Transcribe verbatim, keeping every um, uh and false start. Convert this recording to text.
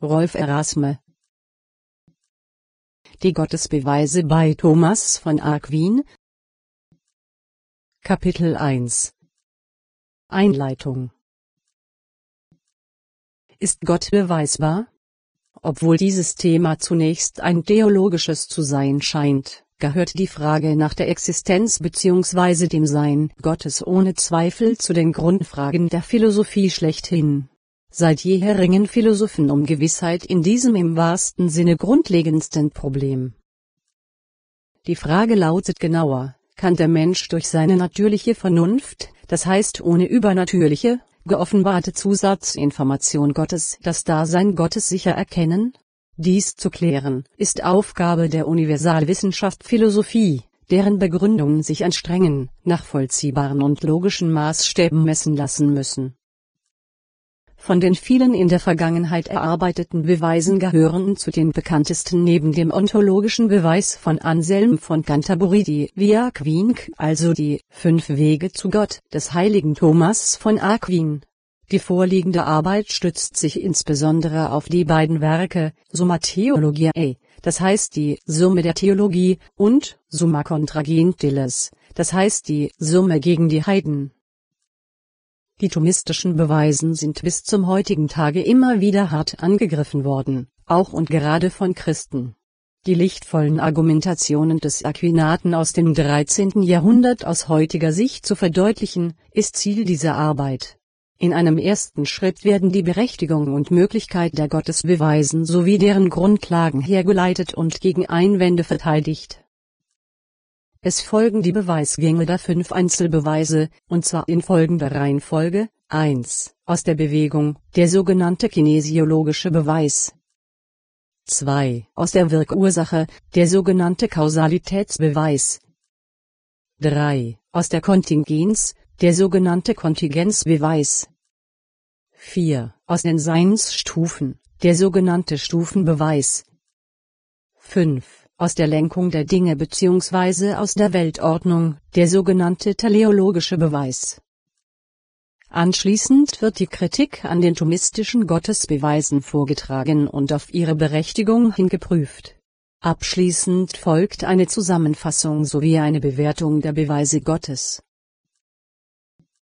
Rolf Erasme. Die Gottesbeweise bei Thomas von Aquin. Kapitel eins. Einleitung. Ist Gott beweisbar? Obwohl dieses Thema zunächst ein theologisches zu sein scheint, gehört die Frage nach der Existenz bzw. dem Sein Gottes ohne Zweifel zu den Grundfragen der Philosophie schlechthin. Seit jeher ringen Philosophen um Gewissheit in diesem im wahrsten Sinne grundlegendsten Problem. Die Frage lautet genauer: Kann der Mensch durch seine natürliche Vernunft, das heißt ohne übernatürliche, geoffenbarte Zusatzinformation Gottes, das Dasein Gottes sicher erkennen? Dies zu klären, ist Aufgabe der Universalwissenschaft Philosophie, deren Begründungen sich an strengen, nachvollziehbaren und logischen Maßstäben messen lassen müssen. Von den vielen in der Vergangenheit erarbeiteten Beweisen gehören zu den bekanntesten neben dem ontologischen Beweis von Anselm von Canterbury die Via Aquin, also die Fünf Wege zu Gott des heiligen Thomas von Aquin. Die vorliegende Arbeit stützt sich insbesondere auf die beiden Werke Summa Theologiae, das heißt die Summe der Theologie, und Summa contra Gentiles, das heißt die Summe gegen die Heiden. Die thomistischen Beweisen sind bis zum heutigen Tage immer wieder hart angegriffen worden, auch und gerade von Christen. Die lichtvollen Argumentationen des Aquinaten aus dem dreizehnten Jahrhundert aus heutiger Sicht zu verdeutlichen, ist Ziel dieser Arbeit. In einem ersten Schritt werden die Berechtigung und Möglichkeit der Gottesbeweisen sowie deren Grundlagen hergeleitet und gegen Einwände verteidigt. Es folgen die Beweisgänge der fünf Einzelbeweise, und zwar in folgender Reihenfolge: eins. Aus der Bewegung, der sogenannte kinesiologische Beweis. zwei. Aus der Wirkursache, der sogenannte Kausalitätsbeweis. drei. Aus der Kontingenz, der sogenannte Kontingenzbeweis. vier. Aus den Seinsstufen, der sogenannte Stufenbeweis. fünf. Aus der Lenkung der Dinge bzw. aus der Weltordnung, der sogenannte teleologische Beweis. Anschließend wird die Kritik an den thomistischen Gottesbeweisen vorgetragen und auf ihre Berechtigung hin geprüft. Abschließend folgt eine Zusammenfassung sowie eine Bewertung der Beweise Gottes.